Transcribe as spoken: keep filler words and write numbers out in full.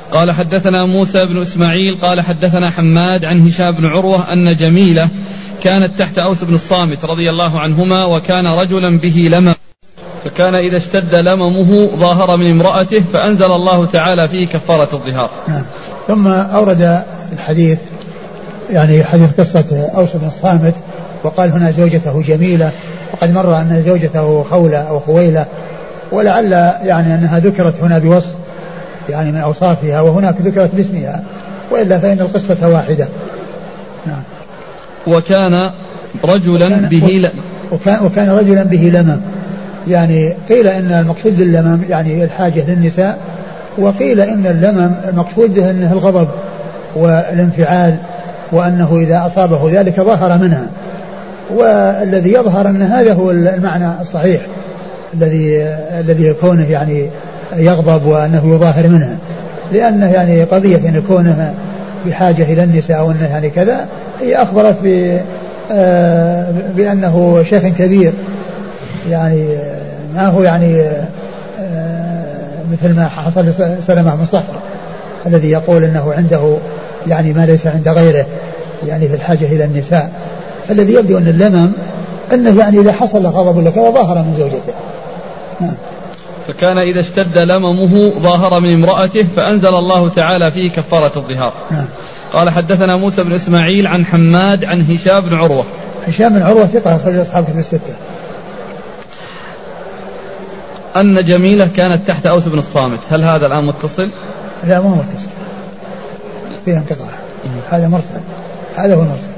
قال حدثنا موسى بن إسماعيل قال حدثنا حماد عن هشام بن عروة أن جميلة كانت تحت أوس بن الصامت رضي الله عنهما وكان رجلا به لمم فكان إذا اشتد لممه ظاهر من امرأته فأنزل الله تعالى فيه كفارة الظهار. نعم. ثم أورد الحديث يعني حديث قصة أوس بن الصامت وقال هنا زوجته جميلة وقد مر أن زوجته خولة أو خويلة ولعل يعني أنها ذكرت هنا بوصف يعني من أوصافها وهناك ذكرت باسمها وإلا فإن القصة واحدة. نعم. وكان رجلا وكان به ل... وكان, وكان رجلا به لمم يعني قيل إن المقصود باللمم يعني الحاجة للنساء وقيل إن اللمم المقصود به أنه الغضب والانفعال وأنه إذا أصابه ذلك ظهر منها والذي يظهر أن هذا هو المعنى الصحيح الذي الذي يكونه يعني يغضب وأنه يظاهر منها لأنه يعني قضية أن يكونه بحاجة إلى النساء وأنه يعني كذا هي أخبرت بأنه شيخ كبير يعني ما هو يعني مثل ما حصل سلمة بن صخر الذي يقول أنه عنده يعني ما ليس عند غيره يعني في الحاجة إلى النساء الذي يبدو أن اللمم أنه يعني إذا حصل له غضب لك ظاهر من زوجته. فكان إذا اشتد لممه ظاهر من امرأته فأنزل الله تعالى فيه كفارة الظهار. قال حدثنا موسى بن إسماعيل عن حماد عن هشام بن عروة. هشام بن عروة ثقة أخرج أصحاب كتب الستة. أن جميلة كانت تحت أوس بن الصامت. هل هذا الآن متصل؟ لا مو متصل فيه انقطاع هذا مرسل هذا هو المرسل.